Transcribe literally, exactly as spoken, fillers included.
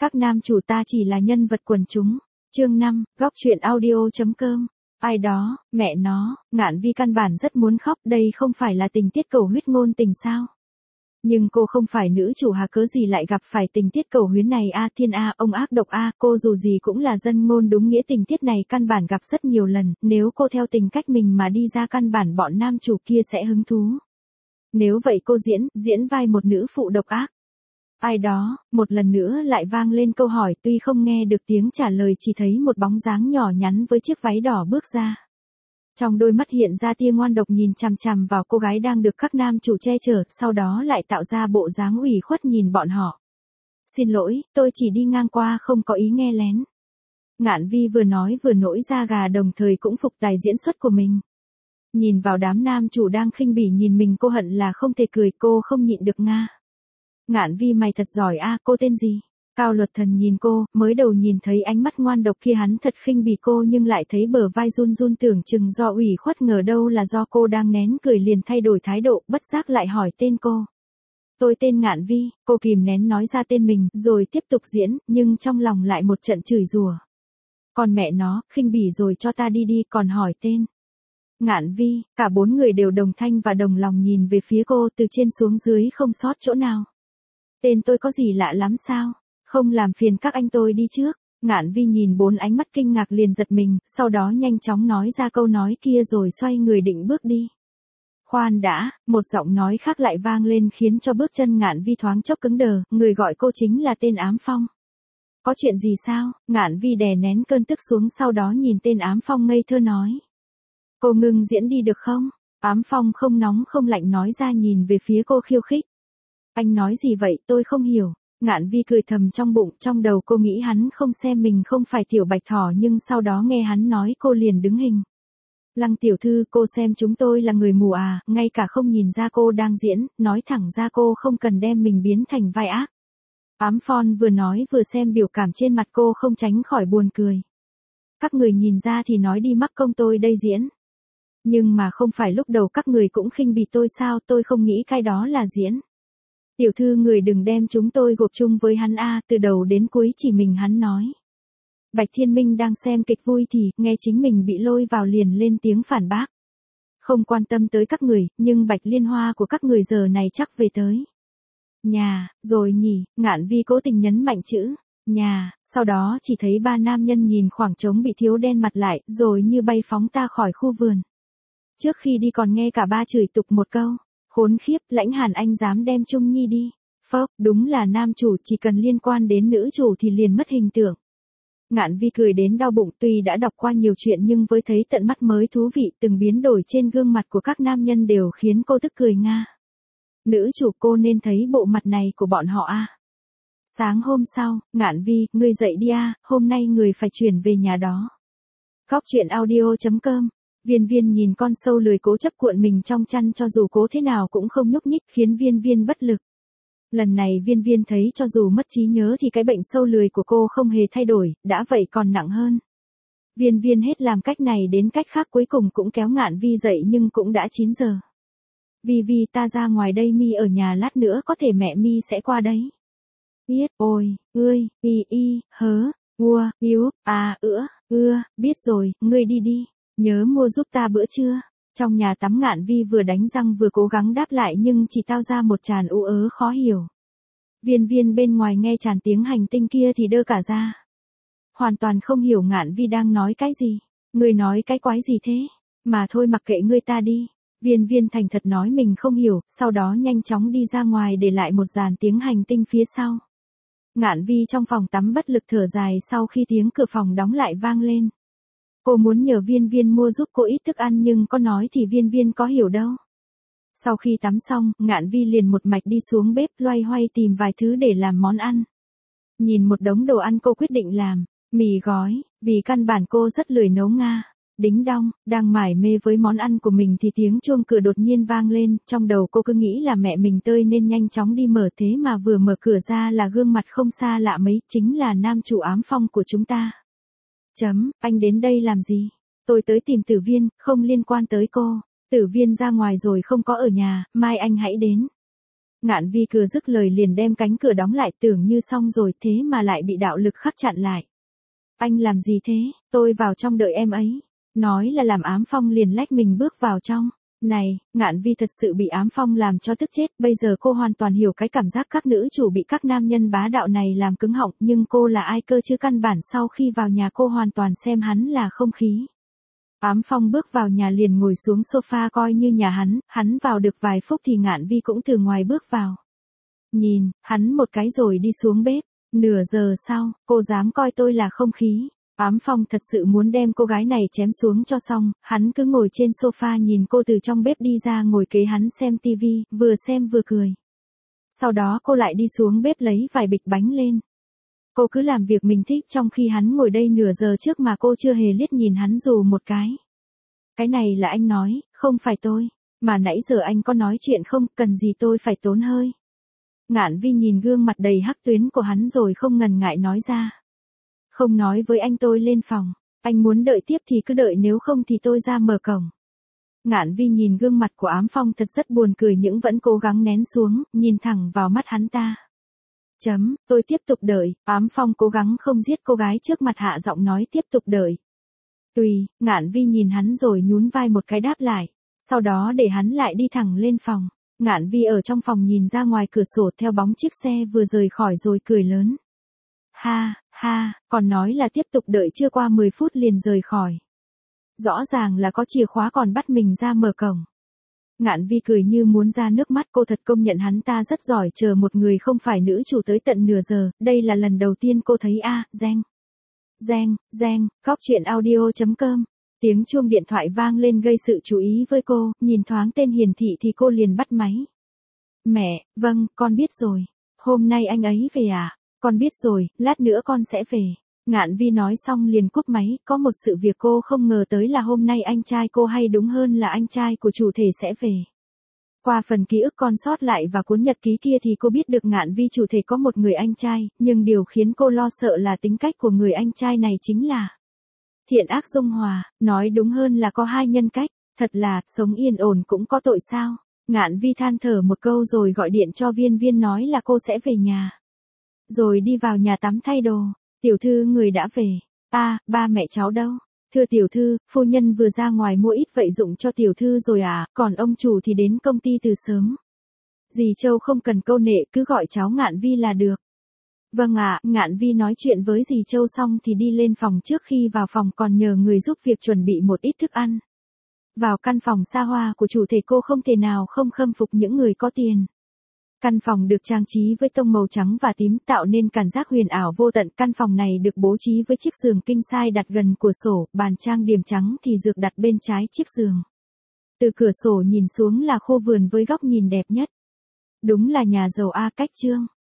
Các nam chủ ta chỉ là nhân vật quần chúng. Chương năm, góc truyện audio.com. Ai đó, mẹ nó, Ngạn Vi căn bản rất muốn khóc, đây không phải là tình tiết cầu huyết ngôn tình sao? Nhưng cô không phải nữ chủ hà cớ gì lại gặp phải tình tiết cầu huyến này a thiên a, ông ác độc a, cô dù gì cũng là dân ngôn đúng nghĩa tình tiết này căn bản gặp rất nhiều lần, nếu cô theo tình cách mình mà đi ra căn bản bọn nam chủ kia sẽ hứng thú. Nếu vậy cô diễn, diễn vai một nữ phụ độc ác. Ai đó, một lần nữa lại vang lên câu hỏi tuy không nghe được tiếng trả lời chỉ thấy một bóng dáng nhỏ nhắn với chiếc váy đỏ bước ra. Trong đôi mắt hiện ra tia ngoan độc nhìn chằm chằm vào cô gái đang được các nam chủ che chở, sau đó lại tạo ra bộ dáng ủy khuất nhìn bọn họ. Xin lỗi, tôi chỉ đi ngang qua không có ý nghe lén. Ngạn Vi vừa nói vừa nổi da gà đồng thời cũng phục tài diễn xuất của mình. Nhìn vào đám nam chủ đang khinh bỉ nhìn mình cô hận là không thể cười, cô không nhịn được nga. Ngạn Vi mày thật giỏi a, cô tên gì? Cao Luật Thần nhìn cô, mới đầu nhìn thấy ánh mắt ngoan độc kia hắn thật khinh bỉ cô nhưng lại thấy bờ vai run run tưởng chừng do ủy khuất ngờ đâu là do cô đang nén cười liền thay đổi thái độ, bất giác lại hỏi tên cô. Tôi tên Ngạn Vi, cô kìm nén nói ra tên mình, rồi tiếp tục diễn, nhưng trong lòng lại một trận chửi rủa. Còn mẹ nó, khinh bỉ rồi cho ta đi đi, còn hỏi tên. Ngạn Vi, cả bốn người đều đồng thanh và đồng lòng nhìn về phía cô từ trên xuống dưới không sót chỗ nào. Tên tôi có gì lạ lắm sao? Không làm phiền các anh tôi đi trước. Ngạn Vi nhìn bốn ánh mắt kinh ngạc liền giật mình, sau đó nhanh chóng nói ra câu nói kia rồi xoay người định bước đi. Khoan đã, một giọng nói khác lại vang lên khiến cho bước chân Ngạn Vi thoáng chốc cứng đờ, người gọi cô chính là tên Ám Phong. Có chuyện gì sao? Ngạn Vi đè nén cơn tức xuống sau đó nhìn tên Ám Phong ngây thơ nói. Cô ngừng diễn đi được không? Ám Phong không nóng không lạnh nói ra nhìn về phía cô khiêu khích. Anh nói gì vậy tôi không hiểu. Ngạn Vi cười thầm trong bụng, trong đầu cô nghĩ hắn không xem mình không phải tiểu bạch thỏ nhưng sau đó nghe hắn nói cô liền đứng hình. Lăng tiểu thư, cô xem chúng tôi là người mù à, ngay cả không nhìn ra cô đang diễn, nói thẳng ra cô không cần đem mình biến thành vai ác. Ám Phong vừa nói vừa xem biểu cảm trên mặt cô không tránh khỏi buồn cười. Các người nhìn ra thì nói đi mắc công tôi đây diễn. Nhưng mà không phải lúc đầu các người cũng khinh bỉ tôi sao, tôi không nghĩ cái đó là diễn. Tiểu thư người đừng đem chúng tôi gộp chung với hắn a, từ đầu đến cuối chỉ mình hắn nói. Bạch Thiên Minh đang xem kịch vui thì nghe chính mình bị lôi vào liền lên tiếng phản bác. Không quan tâm tới các người, nhưng Bạch Liên Hoa của các người giờ này chắc về tới. Nhà, rồi nhỉ, Ngạn Vi cố tình nhấn mạnh chữ, nhà, sau đó chỉ thấy ba nam nhân nhìn khoảng trống bị thiếu đen mặt lại, rồi như bay phóng ta khỏi khu vườn. Trước khi đi còn nghe cả ba chửi tục một câu. Khốn khiếp, Lãnh Hàn Anh dám đem Trung Nhi đi. Phốc, đúng là nam chủ chỉ cần liên quan đến nữ chủ thì liền mất hình tượng. Ngạn Vi cười đến đau bụng tuy đã đọc qua nhiều chuyện nhưng với thấy tận mắt mới thú vị từng biến đổi trên gương mặt của các nam nhân đều khiến cô tức cười nga. Nữ chủ cô nên thấy bộ mặt này của bọn họ a. À. Sáng hôm sau, Ngạn Vi, ngươi dậy đi a, à, hôm nay người phải chuyển về nhà đó. Góc truyện audio.com. Viên Viên nhìn con sâu lười cố chấp cuộn mình trong chăn cho dù cố thế nào cũng không nhúc nhích khiến Viên Viên bất lực. Lần này Viên Viên thấy cho dù mất trí nhớ thì cái bệnh sâu lười của cô không hề thay đổi, đã vậy còn nặng hơn. Viên Viên hết làm cách này đến cách khác cuối cùng cũng kéo Ngạn Vi dậy nhưng cũng đã chín giờ. Vi Vi ta ra ngoài đây mi ở nhà lát nữa có thể mẹ mi sẽ qua đấy. Biết, ôi, ươi, y y, hớ, ua, yếu, à, ữa, ưa, biết rồi, ngươi đi đi. Nhớ mua giúp ta bữa trưa. Trong nhà tắm Ngạn Vi vừa đánh răng vừa cố gắng đáp lại nhưng chỉ tao ra một tràn ú ớ khó hiểu. Viên Viên bên ngoài nghe tràn tiếng hành tinh kia thì đơ cả ra. Hoàn toàn không hiểu Ngạn Vi đang nói cái gì. Ngươi nói cái quái gì thế? Mà thôi mặc kệ ngươi ta đi. Viên Viên thành thật nói mình không hiểu, sau đó nhanh chóng đi ra ngoài để lại một dàn tiếng hành tinh phía sau. Ngạn Vi trong phòng tắm bất lực thở dài sau khi tiếng cửa phòng đóng lại vang lên. Cô muốn nhờ Viên Viên mua giúp cô ít thức ăn nhưng có nói thì Viên Viên có hiểu đâu. Sau khi tắm xong, Ngạn Vi liền một mạch đi xuống bếp loay hoay tìm vài thứ để làm món ăn. Nhìn một đống đồ ăn cô quyết định làm, mì gói, vì căn bản cô rất lười nấu nga. Đính đong, đang mải mê với món ăn của mình thì tiếng chuông cửa đột nhiên vang lên, trong đầu cô cứ nghĩ là mẹ mình tơi nên nhanh chóng đi mở thế mà vừa mở cửa ra là gương mặt không xa lạ mấy, chính là nam chủ Ám Phong của chúng ta. Chấm, anh đến đây làm gì? Tôi tới tìm Tử Viên, không liên quan tới cô. Tử Viên ra ngoài rồi không có ở nhà, mai anh hãy đến. Ngạn Vi cửa dứt lời liền đem cánh cửa đóng lại, tưởng như xong rồi, thế mà lại bị đạo lực khắc chặn lại. Anh làm gì thế? Tôi vào trong đợi em ấy. Nói là làm Ám Phong liền lách mình bước vào trong. Này, Ngạn Vi thật sự bị Ám Phong làm cho tức chết, bây giờ cô hoàn toàn hiểu cái cảm giác các nữ chủ bị các nam nhân bá đạo này làm cứng họng, nhưng cô là ai cơ chứ, căn bản sau khi vào nhà cô hoàn toàn xem hắn là không khí. Ám Phong bước vào nhà liền ngồi xuống sofa coi như nhà hắn, hắn vào được vài phút thì Ngạn Vi cũng từ ngoài bước vào. Nhìn, hắn một cái rồi đi xuống bếp, nửa giờ sau, cô dám coi tôi là không khí. Ám Phong thật sự muốn đem cô gái này chém xuống cho xong, hắn cứ ngồi trên sofa nhìn cô từ trong bếp đi ra ngồi kế hắn xem tivi, vừa xem vừa cười. Sau đó cô lại đi xuống bếp lấy vài bịch bánh lên. Cô cứ làm việc mình thích trong khi hắn ngồi đây nửa giờ trước mà cô chưa hề liếc nhìn hắn dù một cái. Cái này là anh nói, không phải tôi, mà nãy giờ anh có nói chuyện không, cần gì tôi phải tốn hơi. Ngạn Vi nhìn gương mặt đầy hắc tuyến của hắn rồi không ngần ngại nói ra. Không nói với anh, tôi lên phòng, anh muốn đợi tiếp thì cứ đợi, nếu không thì tôi ra mở cổng. Ngạn Vi nhìn gương mặt của Ám Phong thật rất buồn cười nhưng vẫn cố gắng nén xuống, nhìn thẳng vào mắt hắn ta. Chấm, tôi tiếp tục đợi. Ám Phong cố gắng không giết cô gái trước mặt, hạ giọng nói tiếp tục đợi. Tùy. Ngạn Vi nhìn hắn rồi nhún vai một cái đáp lại, sau đó để hắn lại đi thẳng lên phòng. Ngạn Vi ở trong phòng nhìn ra ngoài cửa sổ theo bóng chiếc xe vừa rời khỏi rồi cười lớn. Ha, ha, còn nói là tiếp tục đợi, chưa qua mười phút liền rời khỏi. Rõ ràng là có chìa khóa còn bắt mình ra mở cổng. Ngạn Vi cười như muốn ra nước mắt, cô thật công nhận hắn ta rất giỏi chờ một người không phải nữ chủ tới tận nửa giờ, đây là lần đầu tiên cô thấy a, Gen. Gen, Gen, góc chuyện audio chấm com. Tiếng chuông điện thoại vang lên gây sự chú ý với cô, nhìn thoáng tên hiển thị thì cô liền bắt máy. Mẹ, vâng, con biết rồi. Hôm nay anh ấy về à? Con biết rồi, lát nữa con sẽ về. Ngạn Vi nói xong liền cúp máy, có một sự việc cô không ngờ tới là hôm nay anh trai cô, hay đúng hơn là anh trai của chủ thể sẽ về. Qua phần ký ức còn sót lại và cuốn nhật ký kia thì cô biết được Ngạn Vi chủ thể có một người anh trai, nhưng điều khiến cô lo sợ là tính cách của người anh trai này chính là thiện ác dung hòa, nói đúng hơn là có hai nhân cách, thật là, sống yên ổn cũng có tội sao. Ngạn Vi than thở một câu rồi gọi điện cho Viên Viên nói là cô sẽ về nhà. Rồi đi vào nhà tắm thay đồ. Tiểu thư, người đã về. À, ba mẹ cháu đâu? Thưa tiểu thư, phu nhân vừa ra ngoài mua ít vậy dụng cho tiểu thư rồi à, còn ông chủ thì đến công ty từ sớm. Dì Châu không cần câu nệ, cứ gọi cháu Ngạn Vi là được. Vâng ạ. Ngạn Vi nói chuyện với dì Châu xong thì đi lên phòng, trước khi vào phòng còn nhờ người giúp việc chuẩn bị một ít thức ăn. Vào căn phòng xa hoa của chủ thể, cô không thể nào không khâm phục những người có tiền. Căn phòng được trang trí với tông màu trắng và tím tạo nên cảm giác huyền ảo vô tận. Căn phòng này được bố trí với chiếc giường king size đặt gần cửa sổ, bàn trang điểm trắng thì dược đặt bên trái chiếc giường. Từ cửa sổ nhìn xuống là khu vườn với góc nhìn đẹp nhất. Đúng là nhà giàu a, cách trương.